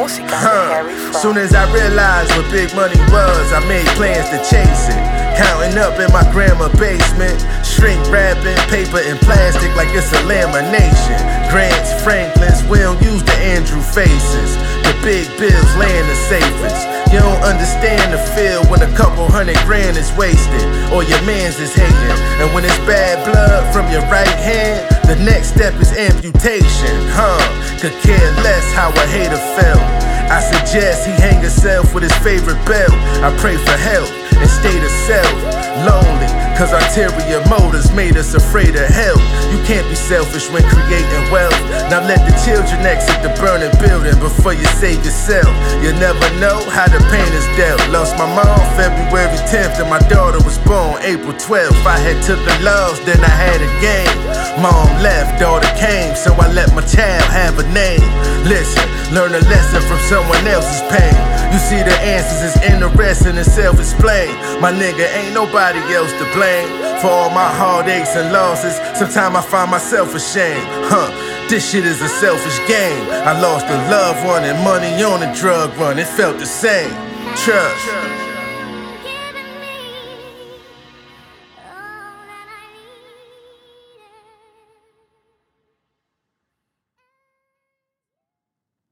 música de Harry Fraud. Soon as I realized what big money was, I made plans to chase it. Counting up in my grandma's basement, shrink wrapping paper and plastic like it's a lamination. Grants, Franklins, we don't use the Andrew faces. The big bills laying the safest. You don't understand the feel when a couple $100 is wasted, or your mans is hating. And when it's bad blood from your right hand, the next step is amputation. Could care less how a hater felt. I suggest he hang himself with his favorite belt. I pray for help and state of self. Lonely, cause arterial motives made us afraid of help. You can't be selfish when creating wealth. Now let the children exit the burning building before you save yourself. You never know how the pain is dealt. Lost my mom February 10th and my daughter was born April 12th. I had took the loss, then I had a game. Mom left, daughter came, so I let my child have a name. Listen, learn a lesson from someone else's pain. You see the answers is interesting and self-explained. My nigga, ain't nobody else to blame for all my heartaches and losses. Sometimes I find myself ashamed. This shit is a selfish game. I lost a loved one and money on a drug run. It felt the same. Trust.